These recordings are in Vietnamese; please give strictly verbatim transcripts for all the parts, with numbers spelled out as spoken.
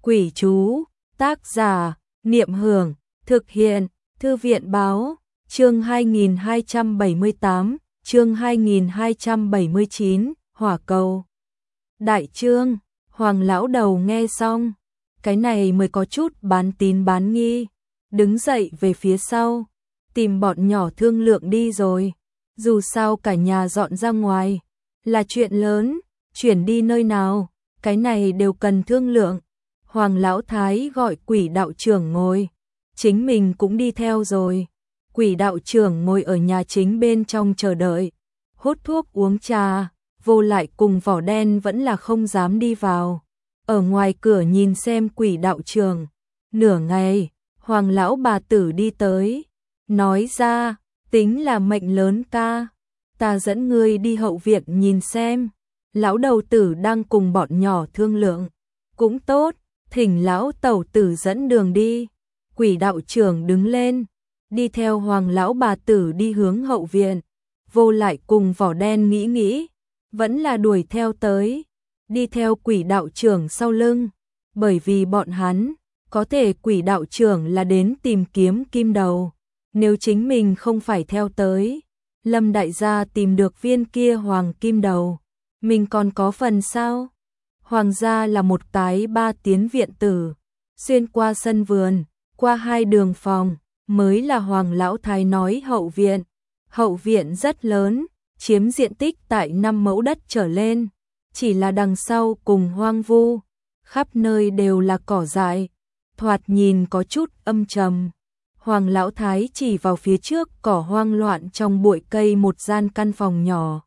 Quỷ chú, tác giả, Niệm Hưởng, thực hiện, Thư viện báo, chương hai nghìn hai trăm bảy mươi tám, chương hai nghìn hai trăm bảy mươi chín, Hỏa cầu. Đại chương, Hoàng lão đầu nghe xong, cái này mới có chút bán tín bán nghi, đứng dậy về phía sau, tìm bọn nhỏ thương lượng đi rồi, dù sao cả nhà dọn ra ngoài, là chuyện lớn, chuyển đi nơi nào, cái này đều cần thương lượng. Hoàng lão thái gọi Quỷ đạo trưởng ngồi, chính mình cũng đi theo rồi. Quỷ đạo trưởng ngồi ở nhà chính bên trong chờ đợi, hút thuốc uống trà, Vô Lại cùng Vỏ Đen vẫn là không dám đi vào. Ở ngoài cửa nhìn xem Quỷ đạo trưởng, nửa ngày, Hoàng lão bà tử đi tới, nói ra, tính là mệnh lớn ca, ta dẫn ngươi đi hậu viện nhìn xem. Lão đầu tử đang cùng bọn nhỏ thương lượng, cũng tốt, thỉnh lão tẩu tử dẫn đường đi. Quỷ đạo trưởng đứng lên, đi theo Hoàng lão bà tử đi hướng hậu viện. Vô Lại cùng Vỏ Đen nghĩ nghĩ, vẫn là đuổi theo tới, đi theo Quỷ đạo trưởng sau lưng, bởi vì bọn hắn có thể Quỷ đạo trưởng là đến tìm kiếm kim đầu, nếu chính mình không phải theo tới, Lâm đại gia tìm được viên kia hoàng kim đầu, mình còn có phần sao? Hoàng gia là một cái ba tiến viện tử, xuyên qua sân vườn, qua hai đường phòng, mới là Hoàng lão thái nói hậu viện. Hậu viện rất lớn, chiếm diện tích tại năm mẫu đất trở lên, chỉ là đằng sau cùng hoang vu, khắp nơi đều là cỏ dại, thoạt nhìn có chút âm trầm. Hoàng lão thái chỉ vào phía trước cỏ hoang loạn trong bụi cây một gian căn phòng nhỏ,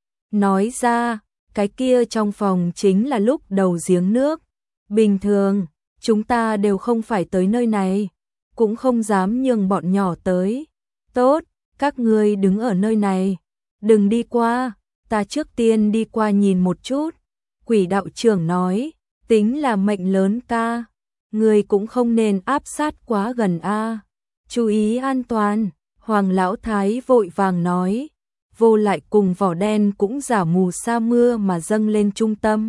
nói ra, cái kia trong phòng chính là lúc đầu giếng nước. Bình thường, chúng ta đều không phải tới nơi này, cũng không dám nhường bọn nhỏ tới. Tốt, các ngươi đứng ở nơi này, đừng đi qua, ta trước tiên đi qua nhìn một chút. Quỷ đạo trưởng nói, tính là mệnh lớn ca, ngươi cũng không nên áp sát quá gần a, chú ý an toàn. Hoàng lão thái vội vàng nói. Vô Lại cùng Vỏ Đen cũng giả mù sa mưa mà dâng lên trung tâm.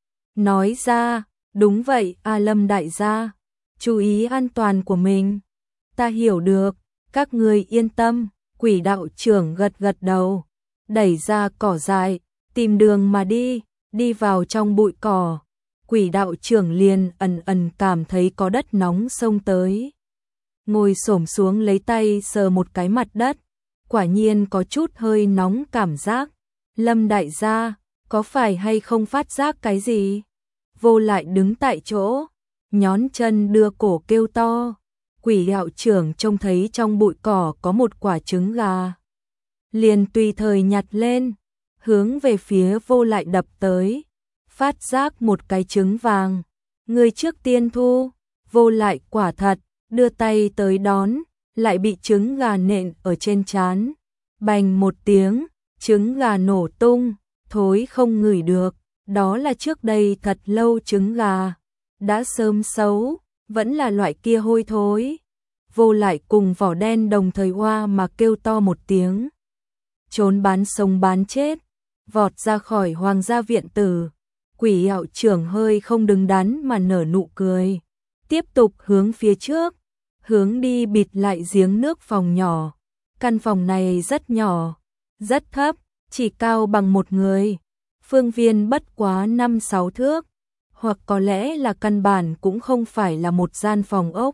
Nói ra, đúng vậy A Lâm đại gia, chú ý an toàn của mình. Ta hiểu được, các người yên tâm. Quỷ đạo trưởng gật gật đầu, đẩy ra cỏ dại, tìm đường mà đi, đi vào trong bụi cỏ. Quỷ đạo trưởng liền ẩn ẩn cảm thấy có đất nóng xông tới. Ngồi xổm xuống lấy tay sờ một cái mặt đất. Quả nhiên có chút hơi nóng cảm giác. Lâm đại gia, có phải hay không phát giác cái gì? Vô Lại đứng tại chỗ, nhón chân đưa cổ kêu to. Quỷ đạo trưởng trông thấy trong bụi cỏ có một quả trứng gà, liền tùy thời nhặt lên, hướng về phía Vô Lại đập tới. Phát giác một cái trứng vàng, người trước tiên thu. Vô Lại quả thật, đưa tay tới đón, lại bị trứng gà nện ở trên trán. Bành một tiếng, trứng gà nổ tung, thối không ngửi được, đó là trước đây thật lâu trứng gà, đã sớm xấu, vẫn là loại kia hôi thối. Vô Lại cùng Vỏ Đen đồng thời hoa mà kêu to một tiếng. Trốn bán sống bán chết, vọt ra khỏi Hoàng gia viện tử. Quỷ đạo trưởng hơi không đứng đắn mà nở nụ cười, tiếp tục hướng phía trước, hướng đi bịt lại giếng nước phòng nhỏ. Căn phòng này rất nhỏ, rất thấp, chỉ cao bằng một người, phương viên bất quá năm sáu thước, hoặc có lẽ là căn bản cũng không phải là một gian phòng ốc,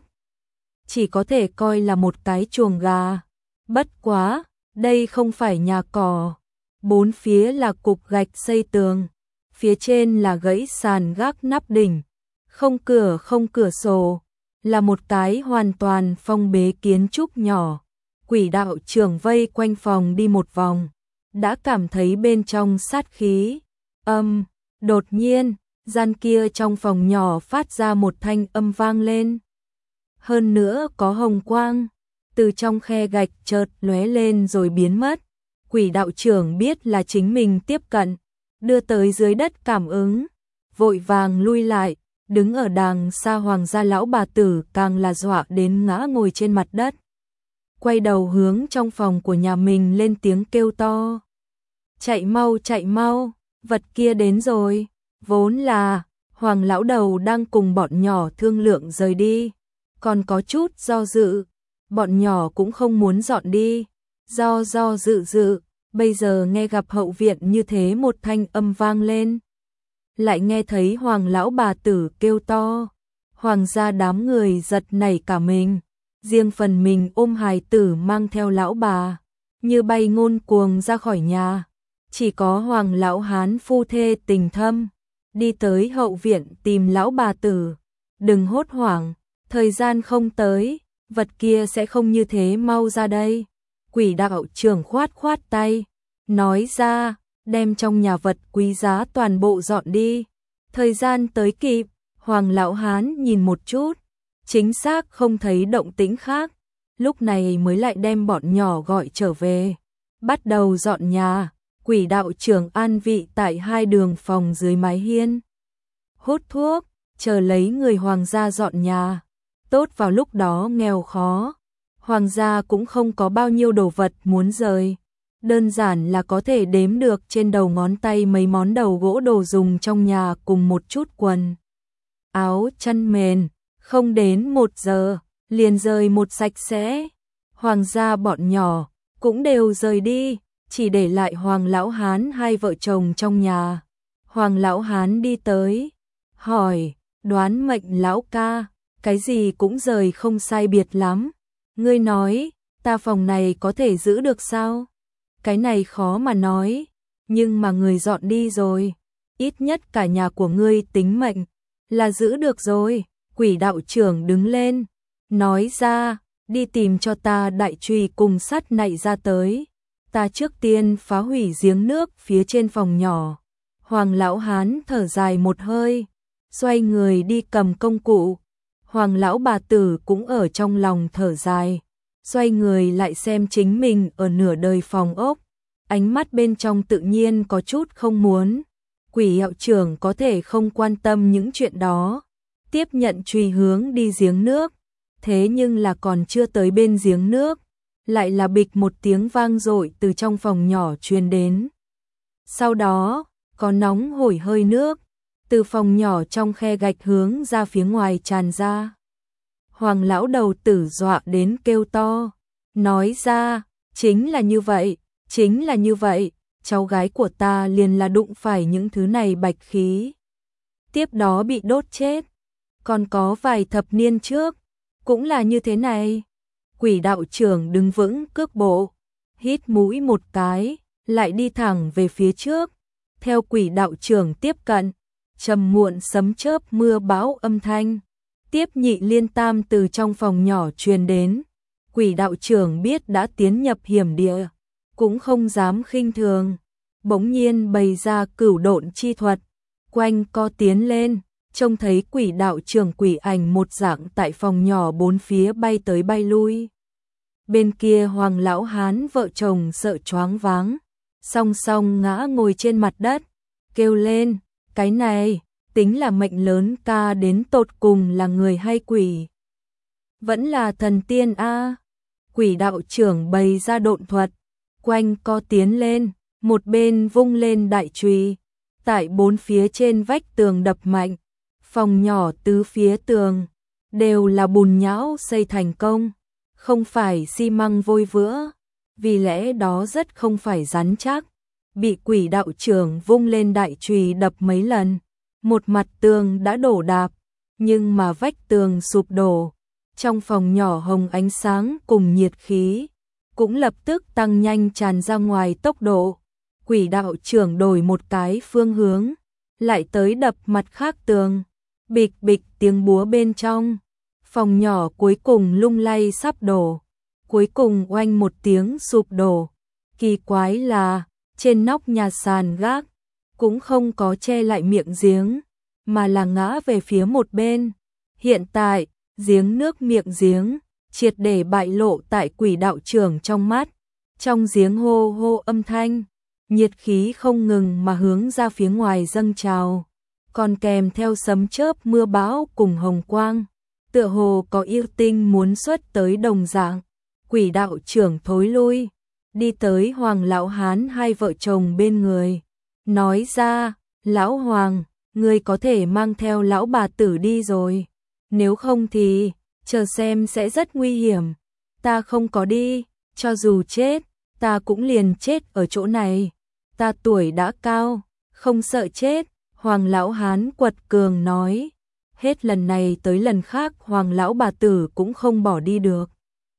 chỉ có thể coi là một cái chuồng gà. Bất quá, đây không phải nhà cỏ, bốn phía là cục gạch xây tường, phía trên là gãy sàn gác nắp đỉnh, không cửa không cửa sổ, là một cái hoàn toàn phong bế kiến trúc nhỏ. Quỷ đạo trưởng vây quanh phòng đi một vòng, đã cảm thấy bên trong sát khí. Âm, đột nhiên, gian kia trong phòng nhỏ phát ra một thanh âm vang lên. Hơn nữa có hồng quang, từ trong khe gạch chợt lóe lên rồi biến mất. Quỷ đạo trưởng biết là chính mình tiếp cận, đưa tới dưới đất cảm ứng, vội vàng lui lại, đứng ở đàng xa. Hoàng gia lão bà tử càng là dọa đến ngã ngồi trên mặt đất, quay đầu hướng trong phòng của nhà mình lên tiếng kêu to. Chạy mau chạy mau, vật kia đến rồi. Vốn là Hoàng lão đầu đang cùng bọn nhỏ thương lượng rời đi, còn có chút do dự, bọn nhỏ cũng không muốn dọn đi, do do dự dự, bây giờ nghe gặp hậu viện như thế một thanh âm vang lên. Lại nghe thấy Hoàng lão bà tử kêu to, Hoàng gia đám người giật nảy cả mình, riêng phần mình ôm hài tử mang theo lão bà, như bay ngôn cuồng ra khỏi nhà. Chỉ có Hoàng lão hán phu thê tình thâm, đi tới hậu viện tìm lão bà tử. Đừng hốt hoảng, thời gian không tới, vật kia sẽ không như thế mau ra đây. Quỷ đạo trưởng khoát khoát tay, nói ra, đem trong nhà vật quý giá toàn bộ dọn đi. Thời gian tới kịp, Hoàng lão hán nhìn một chút, chính xác không thấy động tĩnh khác, lúc này mới lại đem bọn nhỏ gọi trở về, bắt đầu dọn nhà. Quỷ đạo trưởng an vị tại hai đường phòng dưới mái hiên, hút thuốc, chờ lấy người Hoàng gia dọn nhà. Tốt vào lúc đó nghèo khó, Hoàng gia cũng không có bao nhiêu đồ vật muốn rời, đơn giản là có thể đếm được trên đầu ngón tay mấy món đầu gỗ đồ dùng trong nhà cùng một chút quần áo chăn mền, không đến một giờ liền rời một sạch sẽ. Hoàng gia bọn nhỏ cũng đều rời đi, chỉ để lại Hoàng lão hán hai vợ chồng trong nhà. Hoàng lão hán đi tới, hỏi, Đoán mệnh lão ca, cái gì cũng rời không sai biệt lắm. Ngươi nói, ta phòng này có thể giữ được sao? Cái này khó mà nói, nhưng mà người dọn đi rồi, ít nhất cả nhà của ngươi tính mệnh là giữ được rồi. Quỷ đạo trưởng đứng lên, nói ra, đi tìm cho ta đại chùy cùng sắt nạy ra tới. Ta trước tiên phá hủy giếng nước phía trên phòng nhỏ. Hoàng lão hán thở dài một hơi, xoay người đi cầm công cụ. Hoàng lão bà tử cũng ở trong lòng thở dài, xoay người lại xem chính mình ở nửa đời phòng ốc, ánh mắt bên trong tự nhiên có chút không muốn. Quỷ hiệu trưởng có thể không quan tâm những chuyện đó, tiếp nhận chùy hướng đi giếng nước, thế nhưng là còn chưa tới bên giếng nước, lại là bịch một tiếng vang dội từ trong phòng nhỏ truyền đến. Sau đó, có nóng hổi hơi nước từ phòng nhỏ trong khe gạch hướng ra phía ngoài tràn ra. Hoàng lão đầu tử dọa đến kêu to, nói ra, chính là như vậy, chính là như vậy, cháu gái của ta liền là đụng phải những thứ này bạch khí, tiếp đó bị đốt chết. Còn có vài thập niên trước, cũng là như thế này. Quỷ đạo trưởng đứng vững cước bộ, hít mũi một cái, lại đi thẳng về phía trước. Theo quỷ đạo trưởng tiếp cận, trầm muộn sấm chớp mưa bão âm thanh, tiếp nhị liên tam từ trong phòng nhỏ truyền đến. Quỷ đạo trưởng biết đã tiến nhập hiểm địa, cũng không dám khinh thường, bỗng nhiên bày ra cửu độn chi thuật, quanh co tiến lên, trông thấy quỷ đạo trưởng quỷ ảnh một dạng tại phòng nhỏ bốn phía bay tới bay lui. Bên kia Hoàng lão hán vợ chồng sợ choáng váng, song song ngã ngồi trên mặt đất, kêu lên, cái này, tính là mệnh lớn ca đến tột cùng là người hay quỷ? Vẫn là thần tiên a. Quỷ đạo trưởng bày ra độn thuật, quanh co tiến lên, một bên vung lên đại chùy, tại bốn phía trên vách tường đập mạnh, phòng nhỏ tứ phía tường đều là bùn nhão xây thành công, không phải xi măng vôi vữa, vì lẽ đó rất không phải rắn chắc. Bị quỷ đạo trưởng vung lên đại chùy đập mấy lần, một mặt tường đã đổ đạp, nhưng mà vách tường sụp đổ, trong phòng nhỏ hồng ánh sáng cùng nhiệt khí cũng lập tức tăng nhanh tràn ra ngoài tốc độ. Quỷ đạo trưởng đổi một cái phương hướng, lại tới đập mặt khác tường, bịch bịch tiếng búa bên trong, phòng nhỏ cuối cùng lung lay sắp đổ, cuối cùng oanh một tiếng sụp đổ. Kỳ quái là, trên nóc nhà sàn gác cũng không có che lại miệng giếng, mà là ngã về phía một bên. Hiện tại, giếng nước miệng giếng triệt để bại lộ tại quỷ đạo trưởng trong mắt, trong giếng hô hô âm thanh, nhiệt khí không ngừng mà hướng ra phía ngoài dâng trào, còn kèm theo sấm chớp mưa bão cùng hồng quang, tựa hồ có yêu tinh muốn xuất tới đồng dạng. Quỷ đạo trưởng thối lui, đi tới Hoàng lão hán hai vợ chồng bên người, nói ra, lão Hoàng, ngươi có thể mang theo lão bà tử đi rồi. Nếu không thì, chờ xem sẽ rất nguy hiểm. Ta không có đi, cho dù chết, ta cũng liền chết ở chỗ này. Ta tuổi đã cao, không sợ chết, Hoàng lão hán quật cường nói. Hết lần này tới lần khác Hoàng lão bà tử cũng không bỏ đi được.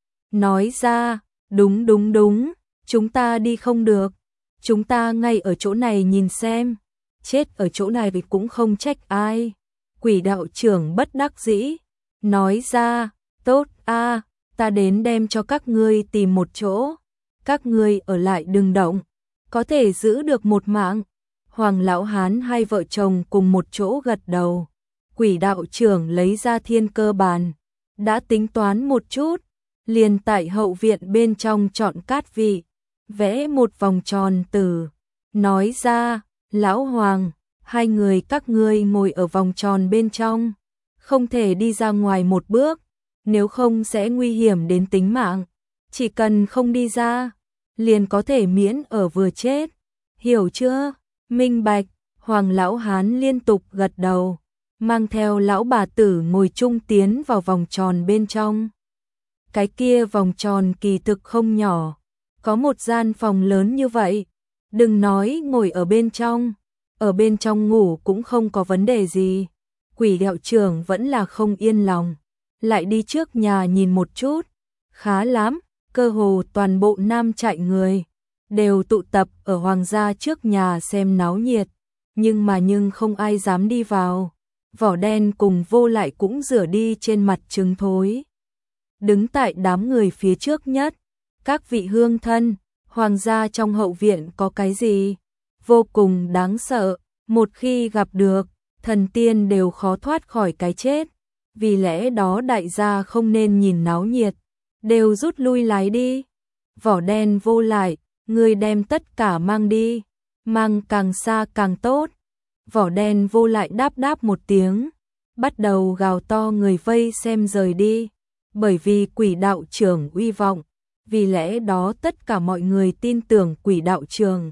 Nói ra, đúng đúng đúng, chúng ta đi không được. Chúng ta ngay ở chỗ này nhìn xem. Chết ở chỗ này vì cũng không trách ai. Quỷ đạo trưởng bất đắc dĩ. Nói ra, tốt a, ta đến đem cho các ngươi tìm một chỗ. Các ngươi ở lại đừng động. Có thể giữ được một mạng. Hoàng lão hán hai vợ chồng cùng một chỗ gật đầu. Quỷ đạo trưởng lấy ra thiên cơ bàn. Đã tính toán một chút. Liền tại hậu viện bên trong chọn cát vị. Vẽ một vòng tròn từ. Nói ra, lão Hoàng, hai người các ngươi ngồi ở vòng tròn bên trong. Không thể đi ra ngoài một bước. Nếu không sẽ nguy hiểm đến tính mạng. Chỉ cần không đi ra, liền có thể miễn ở vừa chết. Hiểu chưa? Minh bạch. Hoàng lão hán liên tục gật đầu. Mang theo lão bà tử ngồi chung tiến vào vòng tròn bên trong. Cái kia vòng tròn kỳ thực không nhỏ. Có một gian phòng lớn như vậy. Đừng nói ngồi ở bên trong. Ở bên trong ngủ cũng không có vấn đề gì. Quỷ đạo trưởng vẫn là không yên lòng. Lại đi trước nhà nhìn một chút. Khá lắm, cơ hồ toàn bộ nam trại người. Đều tụ tập ở hoàng gia trước nhà xem náo nhiệt. Nhưng mà nhưng không ai dám đi vào. Vỏ đen cùng Vô Lại cũng rửa đi trên mặt trứng thối. Đứng tại đám người phía trước nhất. Các vị hương thân, hoàng gia trong hậu viện có cái gì? Vô cùng đáng sợ. Một khi gặp được, thần tiên đều khó thoát khỏi cái chết. Vì lẽ đó đại gia không nên nhìn náo nhiệt. Đều rút lui lái đi. Vỏ đen Vô Lại, người đem tất cả mang đi. Mang càng xa càng tốt. Vỏ đen Vô Lại đáp đáp một tiếng. Bắt đầu gào to người vây xem rời đi. Bởi vì quỷ đạo trưởng uy vọng. Vì lẽ đó tất cả mọi người tin tưởng quỷ đạo trưởng.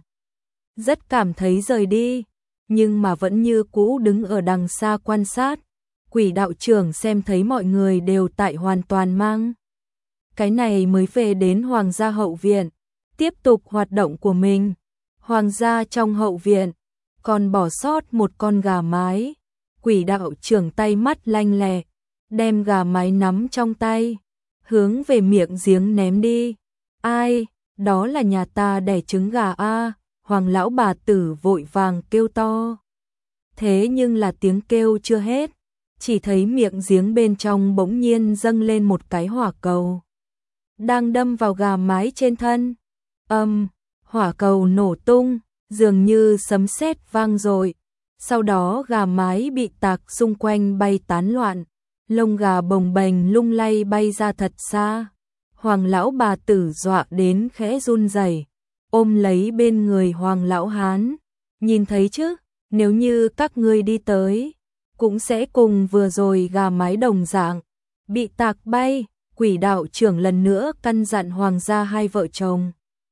Rất cảm thấy rời đi. Nhưng mà vẫn như cũ đứng ở đằng xa quan sát. Quỷ đạo trưởng xem thấy mọi người đều tại hoàn toàn mang. Cái này mới về đến hoàng gia hậu viện. Tiếp tục hoạt động của mình. Hoàng gia trong hậu viện. Còn bỏ sót một con gà mái. Quỷ đạo trưởng tay mắt lanh lẹ. Đem gà mái nắm trong tay. Hướng về miệng giếng ném đi. Ai, đó là nhà ta đẻ trứng gà a. Hoàng lão bà tử vội vàng kêu to. Thế nhưng là tiếng kêu chưa hết. Chỉ thấy miệng giếng bên trong bỗng nhiên dâng lên một cái hỏa cầu. Đang đâm vào gà mái trên thân. Âm, hỏa cầu nổ tung, dường như sấm sét vang dội. Sau đó gà mái bị tạc xung quanh bay tán loạn. Lông gà bồng bềnh lung lay bay ra thật xa. Hoàng lão bà tử dọa đến khẽ run rẩy, ôm lấy bên người Hoàng lão hán. Nhìn thấy chứ, nếu như các ngươi đi tới, cũng sẽ cùng vừa rồi gà mái đồng dạng, bị tạc bay. Quỷ đạo trưởng lần nữa căn dặn Hoàng gia hai vợ chồng.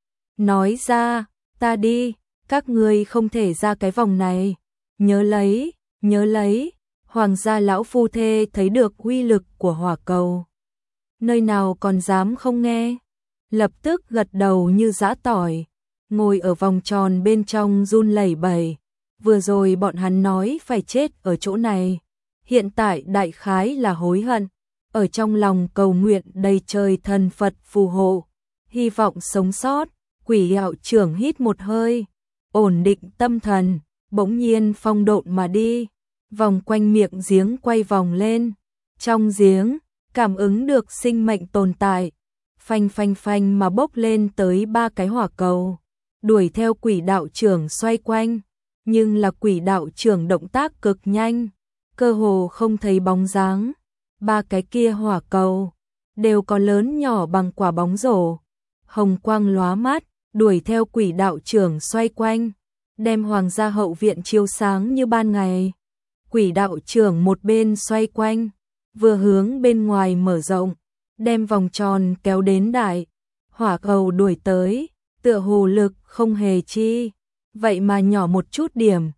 Nói ra, ta đi, các ngươi không thể ra cái vòng này. Nhớ lấy, nhớ lấy. Hoàng gia lão phu thê thấy được uy lực của hỏa cầu. Nơi nào còn dám không nghe. Lập tức gật đầu như giã tỏi. Ngồi ở vòng tròn bên trong run lẩy bẩy. Vừa rồi bọn hắn nói phải chết ở chỗ này. Hiện tại đại khái là hối hận. Ở trong lòng cầu nguyện đầy trời thần Phật phù hộ. Hy vọng sống sót. Quỷ đạo trưởng hít một hơi. Ổn định tâm thần. Bỗng nhiên phong độn mà đi. Vòng quanh miệng giếng quay vòng lên. Trong giếng, cảm ứng được sinh mệnh tồn tại. Phanh phanh phanh mà bốc lên tới ba cái hỏa cầu. Đuổi theo quỷ đạo trưởng xoay quanh. Nhưng là quỷ đạo trưởng động tác cực nhanh. Cơ hồ không thấy bóng dáng. Ba cái kia hỏa cầu. Đều có lớn nhỏ bằng quả bóng rổ. Hồng quang lóa mắt. Đuổi theo quỷ đạo trưởng xoay quanh. Đem hoàng gia hậu viện chiếu sáng như ban ngày. Quỷ đạo trưởng một bên xoay quanh, vừa hướng bên ngoài mở rộng, đem vòng tròn kéo đến đại. Hỏa cầu đuổi tới, tựa hồ lực không hề chi, vậy mà nhỏ một chút điểm.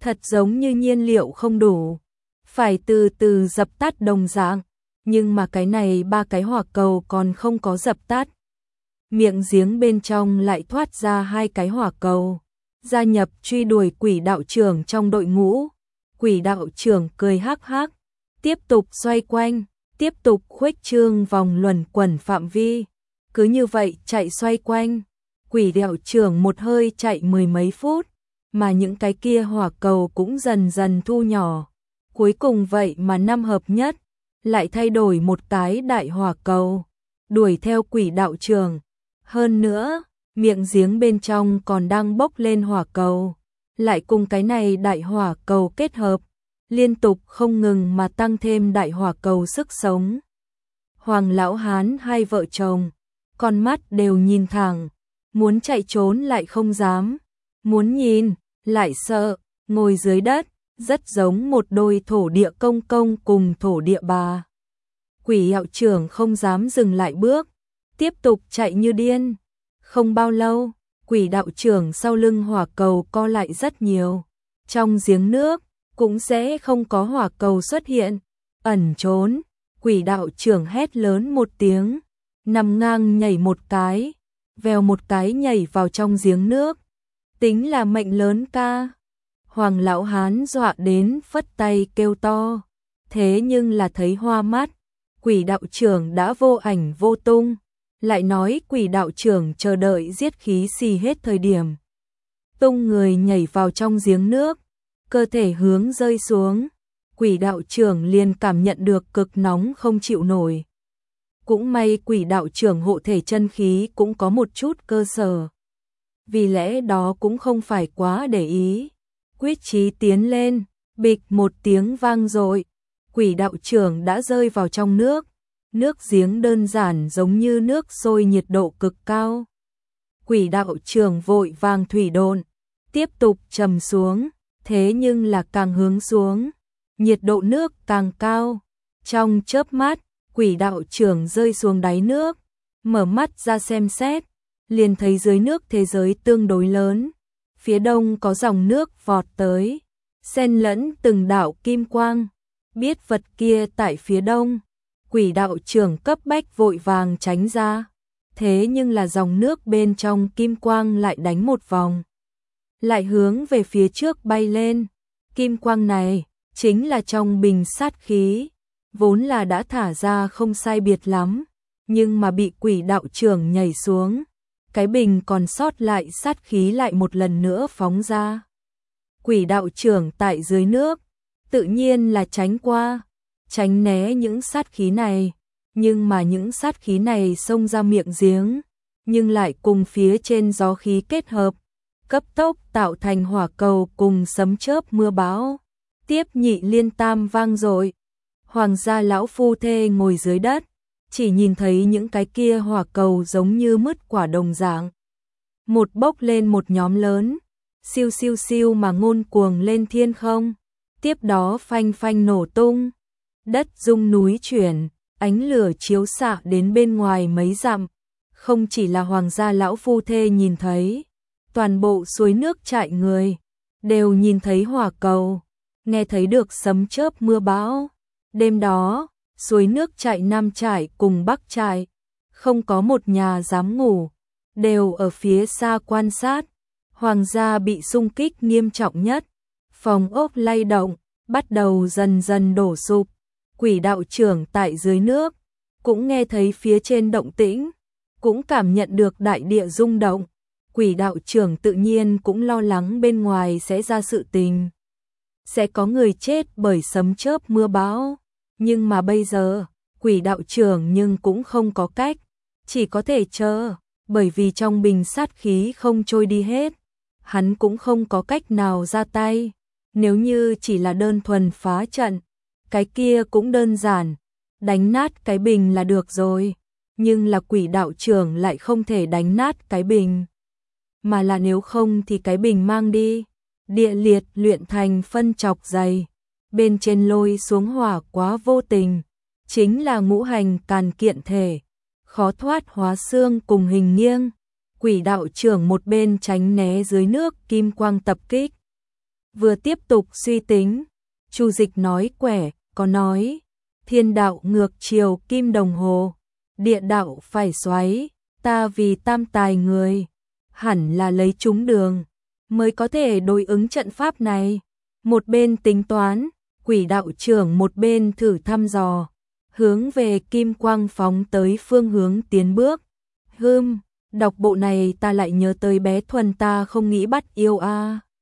thật giống như nhiên liệu không đủ, phải từ từ dập tắt đồng dạng, nhưng mà cái này ba cái hỏa cầu còn không có dập tắt. Miệng giếng bên trong lại thoát ra hai cái hỏa cầu, gia nhập truy đuổi quỷ đạo trưởng trong đội ngũ. Quỷ đạo trưởng cười hắc hắc, tiếp tục xoay quanh, tiếp tục khuếch trương vòng luẩn quẩn phạm vi. Cứ như vậy chạy xoay quanh, quỷ đạo trưởng một hơi chạy mười mấy phút, mà những cái kia hỏa cầu cũng dần dần thu nhỏ. Cuối cùng vậy mà năm hợp nhất, lại thay đổi một cái đại hỏa cầu, đuổi theo quỷ đạo trưởng. Hơn nữa, miệng giếng bên trong còn đang bốc lên hỏa cầu, lại cùng cái này đại hỏa cầu kết hợp, liên tục không ngừng mà tăng thêm đại hỏa cầu sức sống. Hoàng lão hán hai vợ chồng, con mắt đều nhìn thẳng, muốn chạy trốn lại không dám, muốn nhìn, lại sợ, ngồi dưới đất, rất giống một đôi thổ địa công công cùng thổ địa bà. Quỷ đạo trưởng không dám dừng lại bước, tiếp tục chạy như điên. Không bao lâu, quỷ đạo trưởng sau lưng hỏa cầu co lại rất nhiều. Trong giếng nước, cũng sẽ không có hỏa cầu xuất hiện. Ẩn trốn, quỷ đạo trưởng hét lớn một tiếng, nằm ngang nhảy một cái, vèo một cái nhảy vào trong giếng nước. Tính là mệnh lớn ca. Hoàng lão hán dọa đến phất tay kêu to, thế nhưng là thấy hoa mắt, quỷ đạo trưởng đã vô ảnh vô tung. Lại nói quỷ đạo trưởng chờ đợi giết khí xì hết thời điểm, tung người nhảy vào trong giếng nước, cơ thể hướng rơi xuống, quỷ đạo trưởng liền cảm nhận được cực nóng không chịu nổi. Cũng may quỷ đạo trưởng hộ thể chân khí cũng có một chút cơ sở, vì lẽ đó cũng không phải quá để ý. Quyết chí tiến lên, bịch một tiếng vang dội, quỷ đạo trưởng đã rơi vào trong nước. Nước giếng đơn giản giống như nước sôi nhiệt độ cực cao. Quỷ đạo trưởng vội vàng thủy độn, tiếp tục trầm xuống, thế nhưng là càng hướng xuống, nhiệt độ nước càng cao. Trong chớp mắt, quỷ đạo trưởng rơi xuống đáy nước, mở mắt ra xem xét, liền thấy dưới nước thế giới tương đối lớn. Phía đông có dòng nước vọt tới, xen lẫn từng đạo kim quang, biết vật kia tại phía đông. Quỷ đạo trưởng cấp bách vội vàng tránh ra, thế nhưng là dòng nước bên trong kim quang lại đánh một vòng, lại hướng về phía trước bay lên. Kim quang này chính là trong bình sát khí, vốn là đã thả ra không sai biệt lắm, nhưng mà bị quỷ đạo trưởng nhảy xuống, cái bình còn sót lại sát khí lại một lần nữa phóng ra. Quỷ đạo trưởng tại dưới nước, tự nhiên là tránh qua, tránh né những sát khí này, nhưng mà những sát khí này xông ra miệng giếng, nhưng lại cùng phía trên gió khí kết hợp, cấp tốc tạo thành hỏa cầu cùng sấm chớp mưa bão. Tiếp nhị liên tam vang dội. Hoàng gia lão phu thê ngồi dưới đất, chỉ nhìn thấy những cái kia hỏa cầu giống như mứt quả đồng dạng. Một bốc lên một nhóm lớn, siêu siêu siêu mà ngôn cuồng lên thiên không, tiếp đó phanh phanh nổ tung. Đất rung núi chuyển, ánh lửa chiếu xạ đến bên ngoài mấy dặm. Không chỉ là hoàng gia lão phu thê nhìn thấy, toàn bộ suối nước trại người đều nhìn thấy hỏa cầu, nghe thấy được sấm chớp mưa bão. Đêm đó, suối nước trại Nam trại cùng Bắc trại, không có một nhà dám ngủ, đều ở phía xa quan sát. Hoàng gia bị xung kích nghiêm trọng nhất, phòng ốc lay động, bắt đầu dần dần đổ sụp. Quỷ đạo trưởng tại dưới nước, cũng nghe thấy phía trên động tĩnh, cũng cảm nhận được đại địa rung động. Quỷ đạo trưởng tự nhiên cũng lo lắng bên ngoài sẽ ra sự tình, sẽ có người chết bởi sấm chớp mưa bão. Nhưng mà bây giờ, quỷ đạo trưởng nhưng cũng không có cách, chỉ có thể chờ, bởi vì trong bình sát khí không trôi đi hết, hắn cũng không có cách nào ra tay. Nếu như chỉ là đơn thuần phá trận, cái kia cũng đơn giản, đánh nát cái bình là được rồi, nhưng là quỷ đạo trưởng lại không thể đánh nát cái bình, mà là nếu không thì cái bình mang đi, địa liệt luyện thành phân chọc dày, bên trên lôi xuống hỏa quá vô tình, chính là ngũ hành càn kiện thể, khó thoát hóa xương cùng hình nghiêng. Quỷ đạo trưởng một bên tránh né dưới nước kim quang tập kích, vừa tiếp tục suy tính, Chu Dịch nói quẻ, có nói, thiên đạo ngược chiều kim đồng hồ, địa đạo phải xoáy, ta vì tam tài người, hẳn là lấy trúng đường, mới có thể đối ứng trận pháp này. Một bên tính toán, quỷ đạo trưởng một bên thử thăm dò, hướng về kim quang phóng tới phương hướng tiến bước. Hừm, đọc bộ này ta lại nhớ tới bé Thuần ta không nghĩ bắt yêu a.